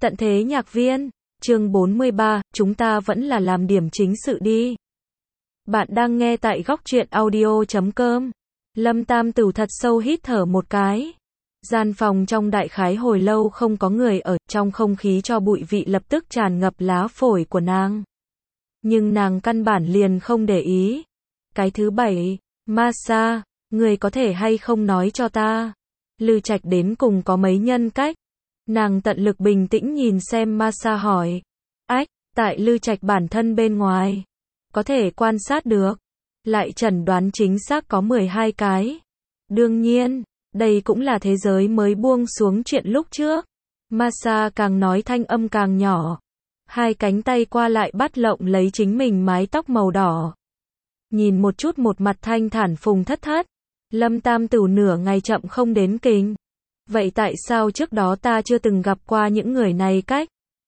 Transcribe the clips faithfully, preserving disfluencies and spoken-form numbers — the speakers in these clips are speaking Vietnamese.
Tận thế nhạc viên, chương bốn mươi ba, chúng ta vẫn là làm điểm chính sự đi. Bạn đang nghe tại góc truyện audio chấm com. Lâm Tam Tửu thật sâu hít thở một cái. Gian phòng trong đại khái hồi lâu không có người ở, trong không khí cho bụi vị lập tức tràn ngập lá phổi của nàng. Nhưng nàng căn bản liền không để ý. Cái thứ bảy, Masa, người có thể hay không nói cho ta, Lư Trạch đến cùng có mấy nhân cách? Nàng tận lực bình tĩnh nhìn xem Masa hỏi. Ách, tại Lư Trạch bản thân bên ngoài, có thể quan sát được, lại chẩn đoán chính xác có mười hai cái. Đương nhiên, đây cũng là thế giới mới buông xuống chuyện lúc trước. Masa càng nói thanh âm càng nhỏ. Hai cánh tay qua lại bắt lộng lấy chính mình mái tóc màu đỏ. Nhìn một chút một mặt thanh thản Phùng Thất Thất. Lâm Tam Tửu nửa ngày chậm không đến kinh. Vậy tại sao trước đó ta chưa từng gặp qua những người này cách?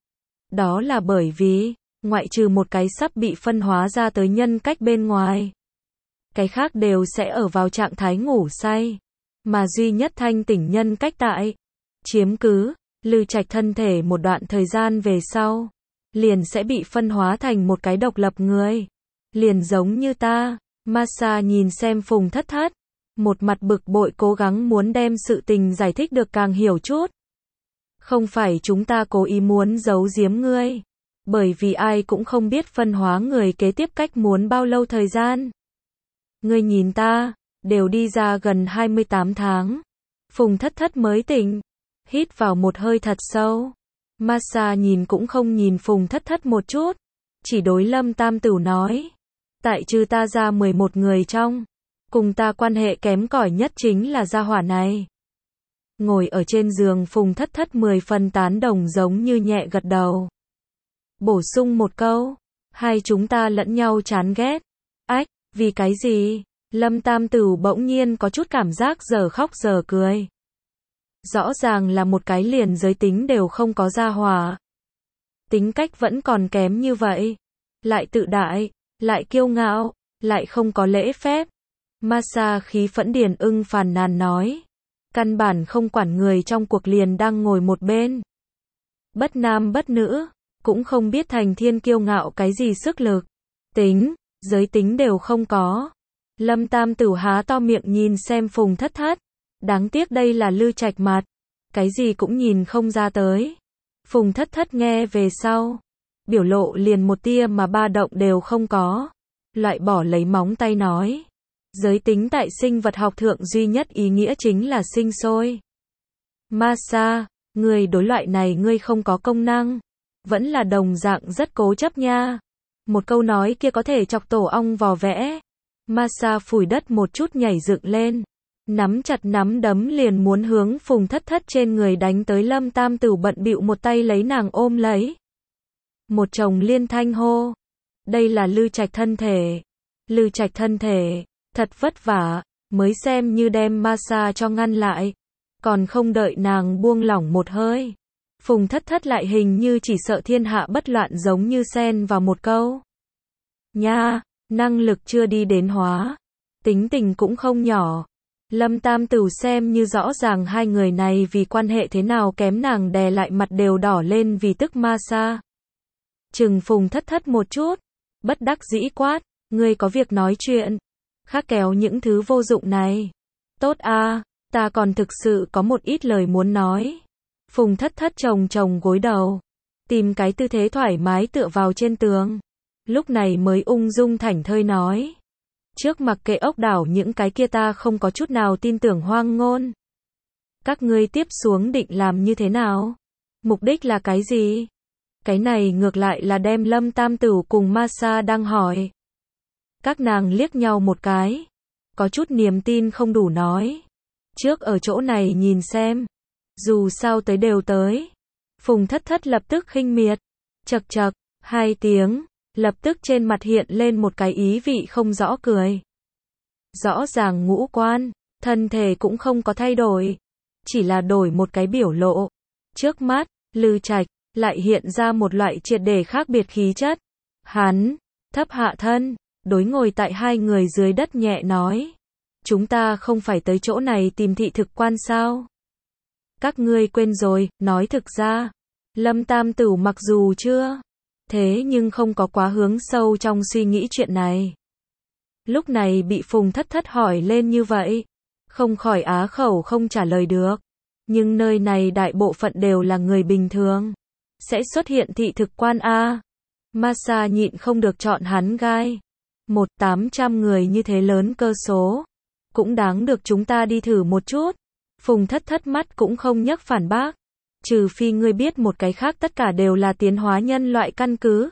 Đó là bởi vì, ngoại trừ một cái sắp bị phân hóa ra tới nhân cách bên ngoài, cái khác đều sẽ ở vào trạng thái ngủ say. Mà duy nhất thanh tỉnh nhân cách tại chiếm cứ Lư Trạch thân thể một đoạn thời gian về sau, liền sẽ bị phân hóa thành một cái độc lập người. Liền giống như ta. Masa nhìn xem Phùng Thất Thất, một mặt bực bội cố gắng muốn đem sự tình giải thích được càng hiểu chút. Không phải chúng ta cố ý muốn giấu giếm ngươi, bởi vì ai cũng không biết phân hóa người kế tiếp cách muốn bao lâu thời gian. Ngươi nhìn ta, đều đi ra gần hai mươi tám tháng. Phùng Thất Thất mới tỉnh, hít vào một hơi thật sâu. Masa nhìn cũng không nhìn Phùng Thất Thất một chút, chỉ đối Lâm Tam Tửu nói. Tại trừ ta ra mười một người trong, cùng ta quan hệ kém cỏi nhất chính là gia hỏa này. Ngồi ở trên giường Phùng Thất Thất mười phần tán đồng giống như nhẹ gật đầu. Bổ sung một câu, hai chúng ta lẫn nhau chán ghét. Ách, vì cái gì? Lâm Tam Tửu bỗng nhiên có chút cảm giác giờ khóc giờ cười. Rõ ràng là một cái liền giới tính đều không có gia hỏa. Tính cách vẫn còn kém như vậy. Lại tự đại, lại kiêu ngạo, lại không có lễ phép. Masa khí phẫn điền ưng phàn nàn nói. Căn bản không quản người trong cuộc liền đang ngồi một bên. Bất nam bất nữ, cũng không biết thành thiên kiêu ngạo cái gì sức lực. Tính, giới tính đều không có. Lâm Tam Tửu há to miệng nhìn xem Phùng Thất Thất. Đáng tiếc đây là Lư Trạch mặt. Cái gì cũng nhìn không ra tới. Phùng Thất Thất nghe về sau. Biểu lộ liền một tia mà ba động đều không có. Loại bỏ lấy móng tay nói. Giới tính tại sinh vật học thượng duy nhất ý nghĩa chính là sinh sôi. Masa, người đối loại này ngươi không có công năng. Vẫn là đồng dạng rất cố chấp nha. Một câu nói kia có thể chọc tổ ong vò vẽ. Masa phủi đất một chút nhảy dựng lên. Nắm chặt nắm đấm liền muốn hướng Phùng Thất Thất trên người đánh tới. Lâm Tam Tửu bận bịu một tay lấy nàng ôm lấy. Một chồng liên thanh hô. Đây là Lư Trạch thân thể. Lư Trạch thân thể. Thật vất vả, mới xem như đem Masa cho ngăn lại. Còn không đợi nàng buông lỏng một hơi. Phùng Thất Thất lại hình như chỉ sợ thiên hạ bất loạn giống như xen vào một câu. Nha, năng lực chưa đi đến hóa. Tính tình cũng không nhỏ. Lâm Tam Tửu xem như rõ ràng hai người này vì quan hệ thế nào kém nàng đè lại mặt đều đỏ lên vì tức Masa. Chừng Phùng Thất Thất một chút. Bất đắc dĩ quát, ngươi có việc nói chuyện. Khác kéo những thứ vô dụng này. Tốt a, ta còn thực sự có một ít lời muốn nói. Phùng Thất Thất chồng chồng gối đầu. Tìm cái tư thế thoải mái tựa vào trên tường. Lúc này mới ung dung thảnh thơi nói. Trước mặc kệ ốc đảo những cái kia ta không có chút nào tin tưởng hoang ngôn. Các ngươi tiếp xuống định làm như thế nào? Mục đích là cái gì? Cái này ngược lại là đem Lâm Tam Tửu cùng Masa đang hỏi. Các nàng liếc nhau một cái. Có chút niềm tin không đủ nói. Trước ở chỗ này nhìn xem. Dù sao tới đều tới. Phùng Thất Thất lập tức khinh miệt. Chật chật, hai tiếng. Lập tức trên mặt hiện lên một cái ý vị không rõ cười. Rõ ràng ngũ quan, thân thể cũng không có thay đổi. Chỉ là đổi một cái biểu lộ. Trước mắt, Lư Trạch, lại hiện ra một loại triệt để khác biệt khí chất. Hắn, thấp hạ thân. Đối ngồi tại hai người dưới đất nhẹ nói. Chúng ta không phải tới chỗ này tìm thị thực quan sao? Các ngươi quên rồi, nói thực ra. Lâm Tam Tửu mặc dù chưa thế nhưng không có quá hướng sâu trong suy nghĩ chuyện này. Lúc này bị Phùng Thất Thất hỏi lên như vậy, không khỏi á khẩu không trả lời được. Nhưng nơi này đại bộ phận đều là người bình thường, sẽ xuất hiện thị thực quan a. Masa nhịn không được chọn hắn gai. Một tám trăm người như thế lớn cơ số, cũng đáng được chúng ta đi thử một chút. Phùng Thất Thất mắt cũng không nhấc phản bác. Trừ phi ngươi biết một cái khác tất cả đều là tiến hóa nhân loại căn cứ.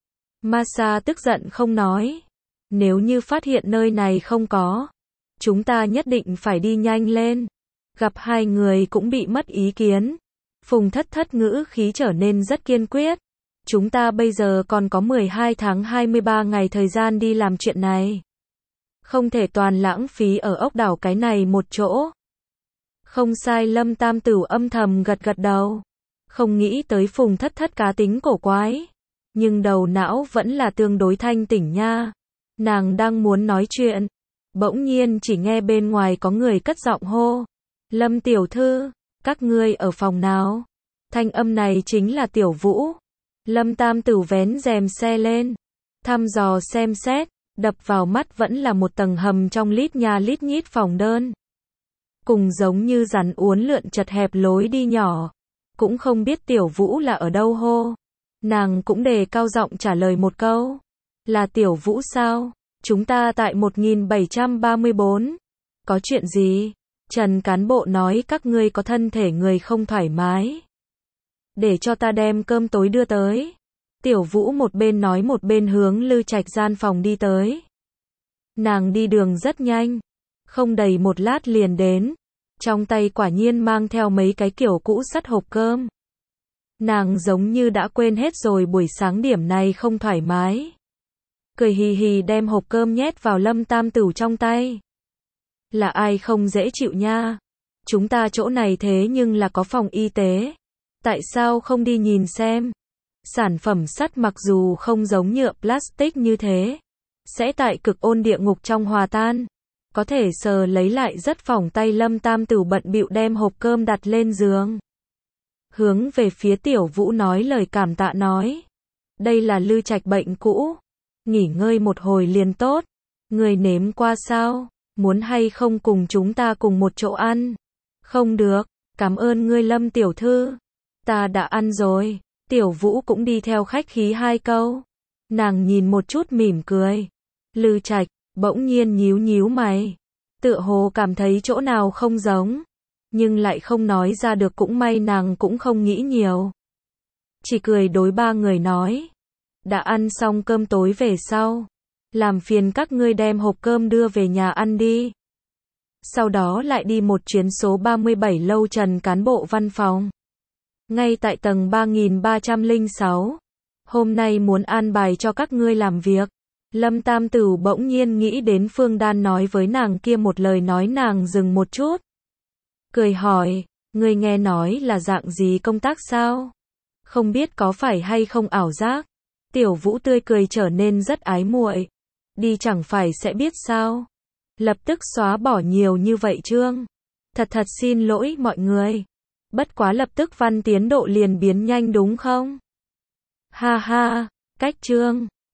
Masa tức giận không nói. Nếu như phát hiện nơi này không có, chúng ta nhất định phải đi nhanh lên. Gặp hai người cũng bị mất ý kiến. Phùng Thất Thất ngữ khí trở nên rất kiên quyết. Chúng ta bây giờ còn có mười hai tháng hai mươi ba ngày thời gian đi làm chuyện này. Không thể toàn lãng phí ở ốc đảo cái này một chỗ. Không sai, Lâm Tam Tửu âm thầm gật gật đầu. Không nghĩ tới Phùng Thất Thất cá tính cổ quái. Nhưng đầu não vẫn là tương đối thanh tỉnh nha. Nàng đang muốn nói chuyện. Bỗng nhiên chỉ nghe bên ngoài có người cất giọng hô. Lâm tiểu thư, các ngươi ở phòng nào? Thanh âm này chính là Tiểu Vũ. Lâm Tam Tửu vén rèm xe lên. Thăm dò xem xét, đập vào mắt vẫn là một tầng hầm trong lít nha lít nhít phòng đơn. Cùng giống như rắn uốn lượn chật hẹp lối đi nhỏ. Cũng không biết Tiểu Vũ là ở đâu hô. Nàng cũng đề cao giọng trả lời một câu. Là Tiểu Vũ sao? Chúng ta tại một nghìn bảy trăm ba mươi bốn. Có chuyện gì? Trần cán bộ nói các ngươi có thân thể người không thoải mái. Để cho ta đem cơm tối đưa tới. Tiểu Vũ một bên nói một bên hướng Lư Trạch gian phòng đi tới. Nàng đi đường rất nhanh. Không đầy một lát liền đến. Trong tay quả nhiên mang theo mấy cái kiểu cũ sắt hộp cơm. Nàng giống như đã quên hết rồi buổi sáng điểm này không thoải mái. Cười hì hì đem hộp cơm nhét vào Lâm Tam Tửu trong tay. Là ai không dễ chịu nha. Chúng ta chỗ này thế nhưng là có phòng y tế. Tại sao không đi nhìn xem? Sản phẩm sắt mặc dù không giống nhựa plastic như thế, sẽ tại cực ôn địa ngục trong hòa tan. Có thể sờ lấy lại rất phỏng tay. Lâm Tam Tửu bận bịu đem hộp cơm đặt lên giường. Hướng về phía Tiểu Vũ nói lời cảm tạ nói. Đây là Lư Trạch bệnh cũ. Nghỉ ngơi một hồi liền tốt. Người nếm qua sao? Muốn hay không cùng chúng ta cùng một chỗ ăn? Không được, cảm ơn ngươi Lâm tiểu thư. Ta đã ăn rồi. Tiểu Vũ cũng đi theo khách khí hai câu. Nàng nhìn một chút mỉm cười. Lư Trạch bỗng nhiên nhíu nhíu mày. Tựa hồ cảm thấy chỗ nào không giống. Nhưng lại không nói ra được, cũng may nàng cũng không nghĩ nhiều. Chỉ cười đối ba người nói. Đã ăn xong cơm tối về sau. Làm phiền các ngươi đem hộp cơm đưa về nhà ăn đi. Sau đó lại đi một chuyến số ba mươi bảy lâu Trần cán bộ văn phòng. Ngay tại tầng ba nghìn ba trăm lẻ sáu. Hôm nay muốn an bài cho các ngươi làm việc. Lâm Tam Tửu bỗng nhiên nghĩ đến Phương Đan nói với nàng kia một lời, nói nàng dừng một chút. Cười hỏi, ngươi nghe nói là dạng gì công tác sao? Không biết có phải hay không ảo giác? Tiểu Vũ tươi cười trở nên rất ái muội. Đi chẳng phải sẽ biết sao? Lập tức xóa bỏ nhiều như vậy chương. Thật thật xin lỗi mọi người. Bất quá lập tức văn tiến độ liền biến nhanh đúng không? Ha ha, cách chương.